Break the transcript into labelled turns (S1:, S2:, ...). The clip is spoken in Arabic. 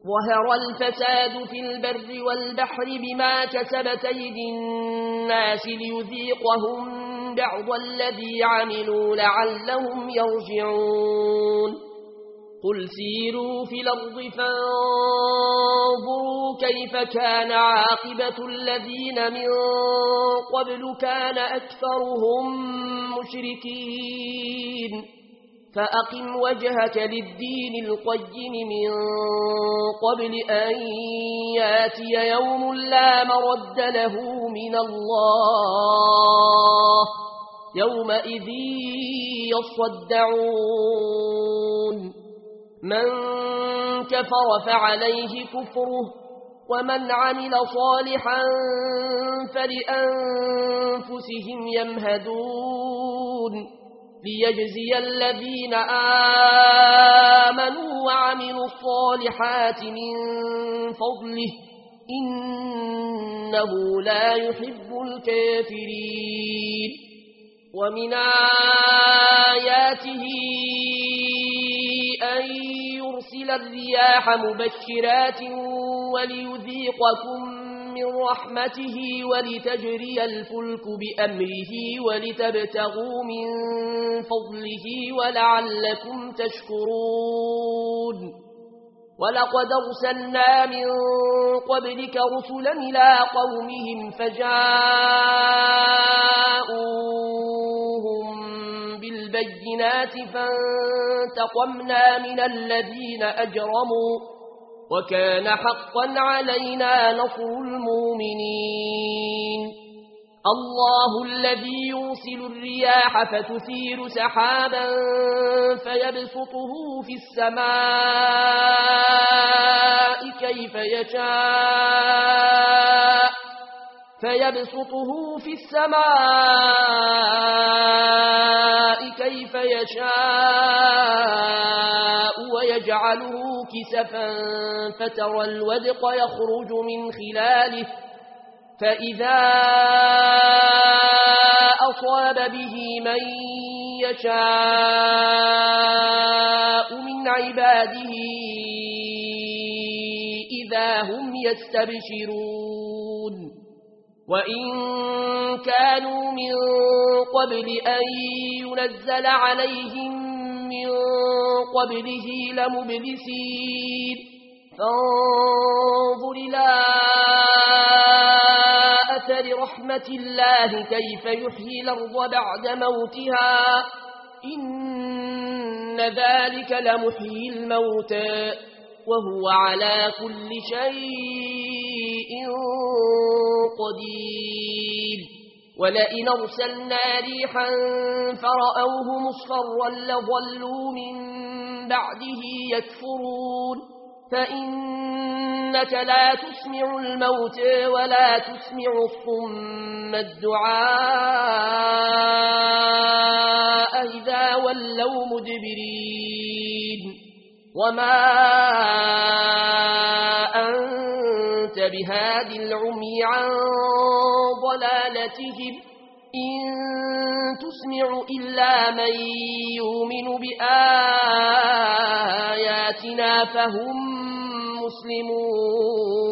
S1: ظهر الفساد في البر والبحر بما كسبت أيدي الناس ليذيقهم بعض الذي عملوا لعلهم يرجعون قل سيروا في الأرض فانظروا كيف كان عاقبة الذين من قبل كان أكثرهم مشركين فأقم وجهك للدين القيم من قبل أن ياتي يوم لا مرد له من الله يومئذ يصدعون من كفر فعليه كفره ومن عمل صالحا فلأنفسهم يمهدون ليجزي الذين آمنوا وعملوا الصالحات من فضله إنه لا يحب الكافرين ومن آياته أن يرسل الرياح مبشرات وليذيقكم من رحمته ولتجري الفلك بأمره ولتبتغوا من فضله ولعلكم تشكرون ولقد أرسلنا من قبلك رسلا إلى قومهم فجاءوهم بالبينات فانتقمنا من الذين أجرموا وكان حقا علينا نصر المؤمنين الله الذي يرسل الرياح فتثير سحابا فيبسطه في السماء كيف يشاء ويجعله كسفا فترى الودق يخرج من خلاله فإذا أصاب به من يشاء من عباده إذا هم يستبشرون وإن كانوا من قبل أن ينزل عليهم من قبله لمبلسين فانظر إلى أثر رحمة الله كيف يحيي الأرض بعد موتها إن ذلك لمحيي الموتى وهو على كل شيء قدير ولئن أرسلنا ريحا فرأوه مصفرا لظلوا من بعده يكفرون فإنك لا تسمع الموتى ولا تسمع الصم الدعاء إذا ولوا مدبرين وما أنت بهاد العمي عن ضلالتهم إن تسمع إلا من يؤمن بآياتنا فهم مسلمون